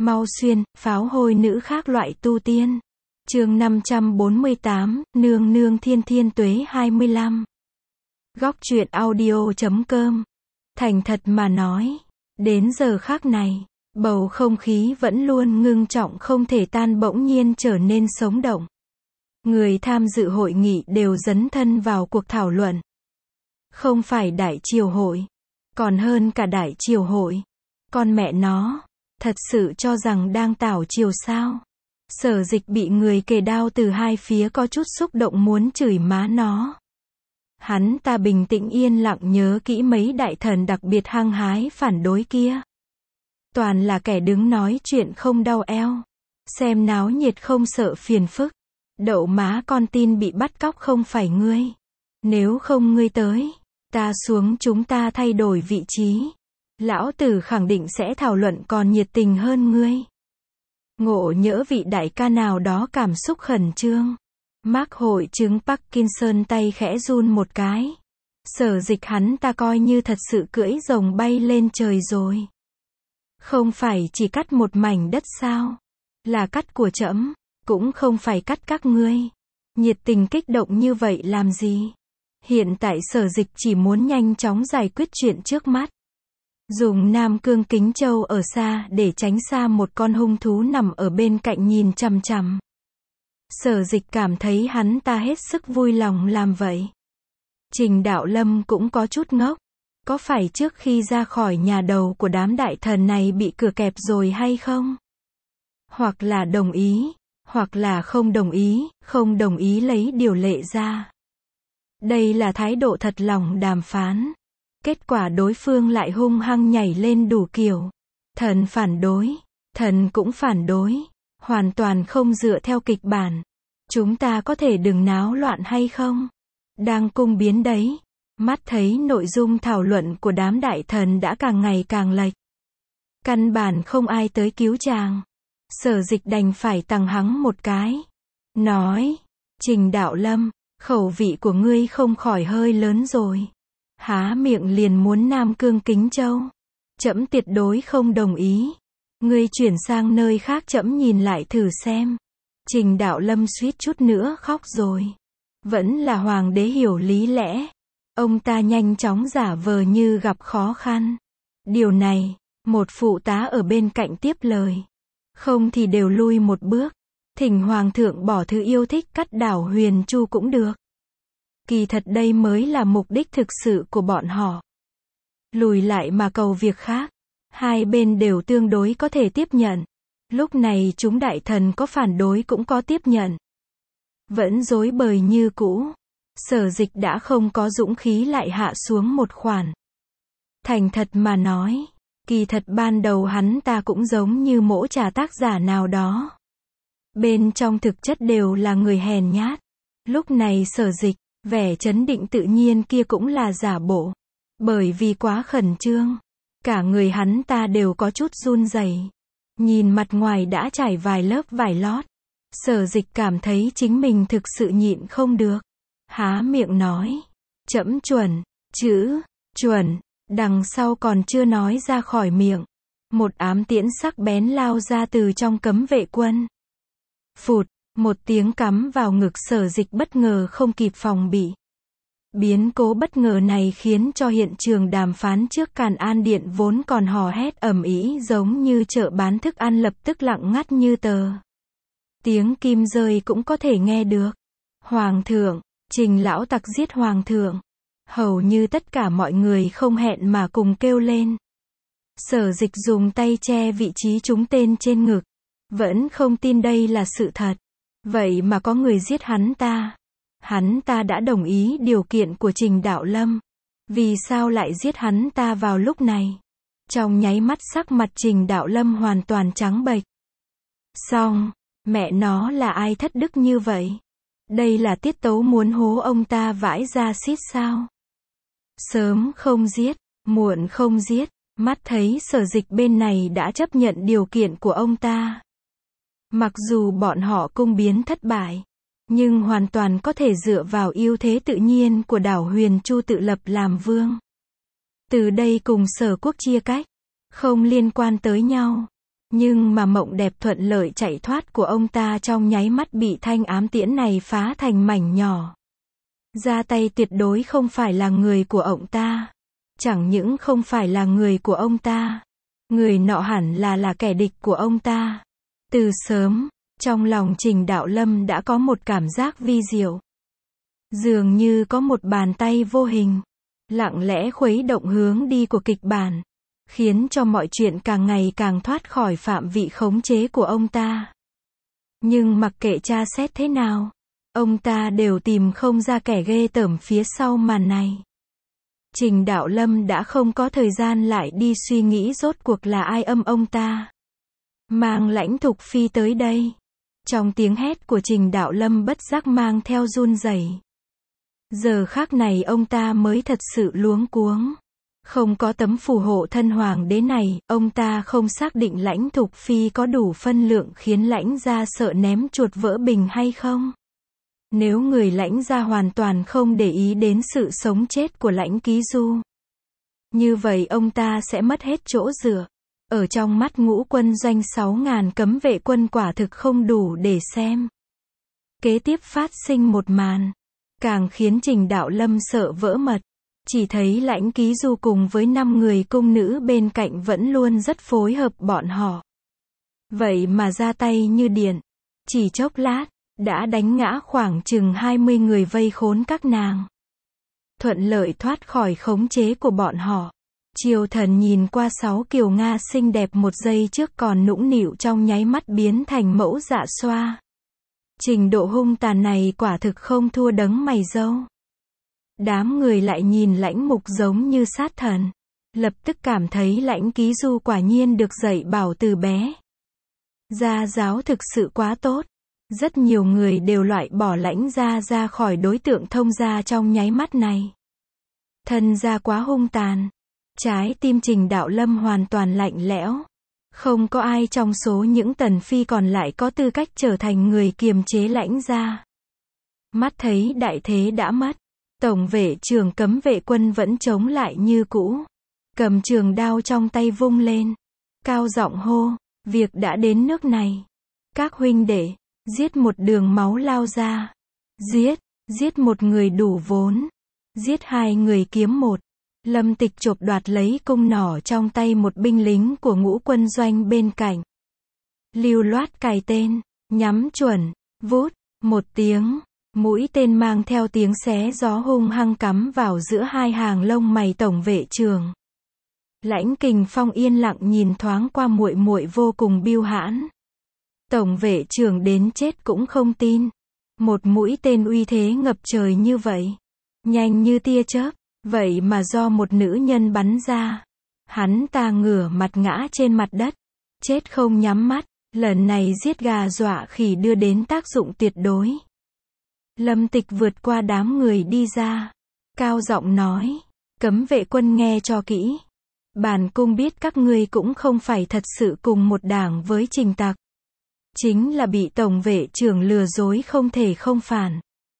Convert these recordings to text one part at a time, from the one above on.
Mau xuyên, pháo hôi nữ khác loại tu tiên. Chương 548, nương nương thiên thiên tuế 25. Góc truyện audio.com. Thành thật mà nói, đến giờ khắc này, bầu không khí vẫn luôn ngưng trọng không thể tan bỗng nhiên trở nên sống động. Người tham dự hội nghị đều dấn thân vào cuộc thảo luận. Không phải đại triều hội, còn hơn cả đại triều hội. Con mẹ nó, thật sự cho rằng đang tảo triều sao? Sở Dịch bị người kề đao từ hai phía có chút xúc động muốn chửi má nó. Hắn ta bình tĩnh yên lặng nhớ kỹ mấy đại thần đặc biệt hăng hái phản đối kia. Toàn là kẻ đứng nói chuyện không đau eo. Xem náo nhiệt không sợ phiền phức. Đậu má con tin bị bắt cóc không phải ngươi. Nếu không ngươi tới, ta xuống chúng ta thay đổi vị trí. Lão tử khẳng định sẽ thảo luận còn nhiệt tình hơn ngươi. Ngộ nhỡ vị đại ca nào đó cảm xúc khẩn trương. Mắc hội chứng Parkinson tay khẽ run một cái. Sở Dịch hắn ta coi như thật sự cưỡi rồng bay lên trời rồi. Không phải chỉ cắt một mảnh đất sao? Là cắt của trẫm, cũng không phải cắt các ngươi. Nhiệt tình kích động như vậy làm gì? Hiện tại Sở Dịch chỉ muốn nhanh chóng giải quyết chuyện trước mắt. Dùng Nam Cương Kính Châu ở xa để tránh xa một con hung thú nằm ở bên cạnh nhìn chằm chằm. Sở Dịch cảm thấy hắn ta hết sức vui lòng làm vậy. Trình Đạo Lâm cũng có chút ngốc. Có phải trước khi ra khỏi nhà đầu của đám đại thần này bị cửa kẹp rồi hay không? Hoặc là đồng ý, hoặc là không đồng ý lấy điều lệ ra. Đây là thái độ thật lòng đàm phán. Kết quả đối phương lại hung hăng nhảy lên đủ kiểu. Thần phản đối, thần cũng phản đối. Hoàn toàn không dựa theo kịch bản. Chúng ta có thể đừng náo loạn hay không? Đang cung biến đấy. Mắt thấy nội dung thảo luận của đám đại thần đã càng ngày càng lệch. Căn bản không ai tới cứu chàng. Sở Dịch đành phải tằng hắng một cái. Nói, Trình Đạo Lâm, khẩu vị của ngươi không khỏi hơi lớn rồi. Há miệng liền muốn Nam Cương Kính Châu. Trẫm tuyệt đối không đồng ý. Ngươi chuyển sang nơi khác trẫm nhìn lại thử xem. Trình Đạo Lâm suýt chút nữa khóc rồi. Vẫn là hoàng đế hiểu lý lẽ. Ông ta nhanh chóng giả vờ như gặp khó khăn. Điều này, một phụ tá ở bên cạnh tiếp lời. Không thì đều lui một bước. Thỉnh hoàng thượng bỏ thứ yêu thích cắt đảo Huyền Chu cũng được. Kỳ thật đây mới là mục đích thực sự của bọn họ. Lùi lại mà cầu việc khác. Hai bên đều tương đối có thể tiếp nhận. Lúc này chúng đại thần có phản đối cũng có tiếp nhận. Vẫn rối bời như cũ. Sở Dịch đã không có dũng khí lại hạ xuống một khoản. Thành thật mà nói, kỳ thật ban đầu hắn ta cũng giống như mỗ trà tác giả nào đó. Bên trong thực chất đều là người hèn nhát. Lúc này Sở Dịch, vẻ trấn định tự nhiên kia cũng là giả bộ. Bởi vì quá khẩn trương, cả người hắn ta đều có chút run rẩy. Nhìn mặt ngoài đã trải vài lớp vải lót. Sở Dịch cảm thấy chính mình thực sự nhịn không được. Há miệng nói, trẫm chuẩn, chữ, chuẩn, đằng sau còn chưa nói ra khỏi miệng. Một ám tiễn sắc bén lao ra từ trong cấm vệ quân. Phụt, một tiếng cắm vào ngực Sở Dịch bất ngờ không kịp phòng bị. Biến cố bất ngờ này khiến cho hiện trường đàm phán trước Càn An Điện vốn còn hò hét ầm ĩ giống như chợ bán thức ăn lập tức lặng ngắt như tờ. Tiếng kim rơi cũng có thể nghe được. Hoàng thượng, Trình lão tặc giết hoàng thượng. Hầu như tất cả mọi người không hẹn mà cùng kêu lên. Sở Dịch dùng tay che vị trí trúng tên trên ngực. Vẫn không tin đây là sự thật. Vậy mà có người giết hắn ta. Hắn ta đã đồng ý điều kiện của Trình Đạo Lâm. Vì sao lại giết hắn ta vào lúc này? Trong nháy mắt sắc mặt Trình Đạo Lâm hoàn toàn trắng bệch. Xong, mẹ nó là ai thất đức như vậy? Đây là tiết tấu muốn hố ông ta vãi ra xít sao? Sớm không giết, muộn không giết. Mắt thấy Sở Dịch bên này đã chấp nhận điều kiện của ông ta. Mặc dù bọn họ cung biến thất bại, nhưng hoàn toàn có thể dựa vào ưu thế tự nhiên của đảo Huyền Chu tự lập làm vương. Từ đây cùng Sở Quốc chia cách, không liên quan tới nhau. Nhưng mà mộng đẹp thuận lợi chạy thoát của ông ta trong nháy mắt bị thanh ám tiễn này phá thành mảnh nhỏ. Ra tay tuyệt đối không phải là người của ông ta. Chẳng những không phải là người của ông ta. Người nọ hẳn là kẻ địch của ông ta. Từ sớm, trong lòng Trình Đạo Lâm đã có một cảm giác vi diệu. Dường như có một bàn tay vô hình, lặng lẽ khuấy động hướng đi của kịch bản, khiến cho mọi chuyện càng ngày càng thoát khỏi phạm vị khống chế của ông ta. Nhưng mặc kệ tra xét thế nào, ông ta đều tìm không ra kẻ ghê tởm phía sau màn này. Trình Đạo Lâm đã không có thời gian lại đi suy nghĩ rốt cuộc là ai âm ông ta. Mang Lãnh Thục Phi tới đây. Trong tiếng hét của Trình Đạo Lâm bất giác mang theo run rẩy. Giờ khắc này ông ta mới thật sự luống cuống. Không có tấm phù hộ thân hoàng đế này, ông ta không xác định Lãnh Thục Phi có đủ phân lượng khiến Lãnh gia sợ ném chuột vỡ bình hay không. Nếu người Lãnh gia hoàn toàn không để ý đến sự sống chết của Lãnh Ký Du, như vậy ông ta sẽ mất hết chỗ dựa. Ở trong mắt Ngũ Quân Doanh 6.000 cấm vệ quân quả thực không đủ để xem. Kế tiếp phát sinh một màn, càng khiến Trình Đạo Lâm sợ vỡ mật. Chỉ thấy Lãnh Ký Du cùng với 5 người cung nữ bên cạnh vẫn luôn rất phối hợp bọn họ. Vậy mà ra tay như điện. Chỉ chốc lát, đã đánh ngã khoảng chừng 20 người vây khốn các nàng. Thuận lợi thoát khỏi khống chế của bọn họ. Triều Thần nhìn qua 6 kiều Nga xinh đẹp một giây trước còn nũng nịu trong nháy mắt biến thành mẫu dạ xoa. Trình độ hung tàn này quả thực không thua đấng mày râu. Đám người lại nhìn Lãnh Mục giống như sát thần. Lập tức cảm thấy Lãnh Ký Du quả nhiên được dạy bảo từ bé. Gia giáo thực sự quá tốt. Rất nhiều người đều loại bỏ Lãnh gia ra khỏi đối tượng thông gia trong nháy mắt này. Thân gia quá hung tàn. Trái tim Trình Đạo Lâm hoàn toàn lạnh lẽo. Không có ai trong số những tần phi còn lại có tư cách trở thành người kiềm chế Lãnh gia. Mắt thấy đại thế đã mất. Tổng vệ trưởng cấm vệ quân vẫn chống lại như cũ. Cầm trường đao trong tay vung lên. Cao giọng hô, việc đã đến nước này. Các huynh đệ, giết một đường máu lao ra. Giết một người đủ vốn. Giết 2 người kiếm một. Lâm Tịch chộp đoạt lấy cung nỏ trong tay một binh lính của Ngũ Quân Doanh bên cạnh. Lưu loát cài tên, nhắm chuẩn, vút, một tiếng. Mũi tên mang theo tiếng xé gió hung hăng cắm vào giữa 2 hàng lông mày tổng vệ trưởng. Lãnh Kình Phong yên lặng nhìn thoáng qua muội muội vô cùng bưu hãn. Tổng vệ trưởng đến chết cũng không tin. Một mũi tên uy thế ngập trời như vậy. Nhanh như tia chớp. Vậy mà do một nữ nhân bắn ra. Hắn ta ngửa mặt ngã trên mặt đất. Chết không nhắm mắt. Lần này giết gà dọa khỉ đưa đến tác dụng tuyệt đối. Lâm Tịch vượt qua đám người đi ra. Cao giọng nói. Cấm vệ quân nghe cho kỹ. Bản cung biết các ngươi cũng không phải thật sự cùng một đảng với Trình Tặc. Chính là bị tổng vệ trưởng lừa dối không thể không phản.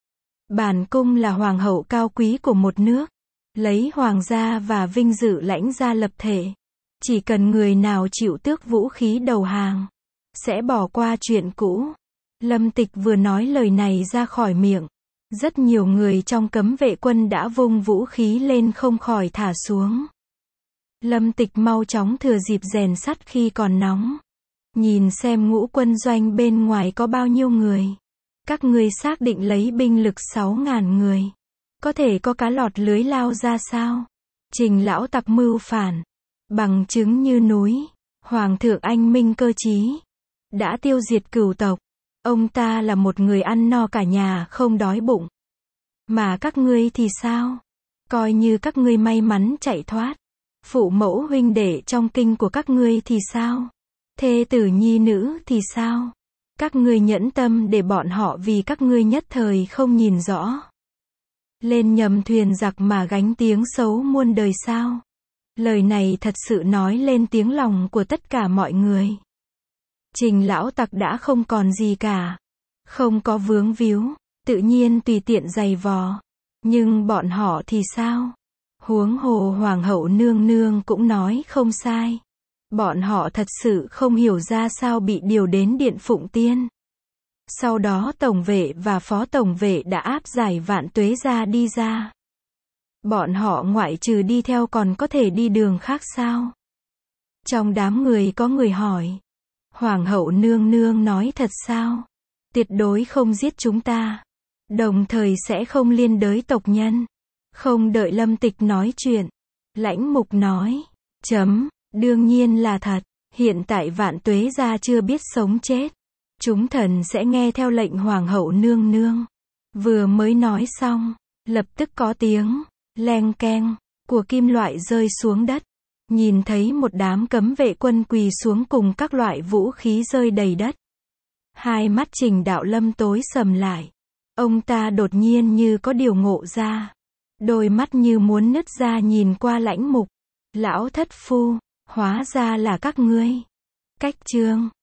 Bản cung là hoàng hậu cao quý của một nước. Lấy hoàng gia và vinh dự Lãnh gia lập thể. Chỉ cần người nào chịu tước vũ khí đầu hàng, sẽ bỏ qua chuyện cũ. Lâm Tịch vừa nói lời này ra khỏi miệng. Rất nhiều người trong cấm vệ quân đã vung vũ khí lên không khỏi thả xuống. Lâm Tịch mau chóng thừa dịp rèn sắt khi còn nóng. Nhìn xem Ngũ Quân Doanh bên ngoài có bao nhiêu người. Các ngươi xác định lấy binh lực 6.000 người. Có thể có cá lọt lưới lao ra sao? Trình lão tặc mưu phản. Bằng chứng như núi. Hoàng thượng anh minh cơ trí. Đã tiêu diệt cửu tộc. Ông ta là một người ăn no cả nhà không đói bụng. Mà các ngươi thì sao? Coi như các ngươi may mắn chạy thoát. Phụ mẫu huynh đệ trong kinh của các ngươi thì sao? Thê tử nhi nữ thì sao? Các ngươi nhẫn tâm để bọn họ vì các ngươi nhất thời không nhìn rõ. Lên nhầm thuyền giặc mà gánh tiếng xấu muôn đời sao? Lời này thật sự nói lên tiếng lòng của tất cả mọi người. Trình lão tặc đã không còn gì cả. Không có vướng víu, tự nhiên tùy tiện giày vò. Nhưng bọn họ thì sao? Huống hồ hoàng hậu nương nương cũng nói không sai. Bọn họ thật sự không hiểu ra sao bị điều đến Điện Phụng Tiên. Sau đó tổng vệ và phó tổng vệ đã áp giải Vạn Tuế Gia đi ra. Bọn họ ngoại trừ đi theo còn có thể đi đường khác sao? Trong đám người có người hỏi. Hoàng hậu nương nương nói thật sao? Tuyệt đối không giết chúng ta. Đồng thời sẽ không liên đới tộc nhân. Không đợi Lâm Tịch nói chuyện. Lãnh Mục nói. Đương nhiên là thật. Hiện tại Vạn Tuế Gia chưa biết sống chết. Chúng thần sẽ nghe theo lệnh Hoàng hậu nương nương. Vừa mới nói xong, lập tức có tiếng leng keng của kim loại rơi xuống đất. Nhìn thấy một đám cấm vệ quân quỳ xuống cùng các loại vũ khí rơi đầy đất. Hai mắt Trình Đạo Lâm tối sầm lại. Ông ta đột nhiên như có điều ngộ ra. Đôi mắt như muốn nứt ra nhìn qua Lãnh Mục. Lão thất phu, hóa ra là các ngươi. Cách chương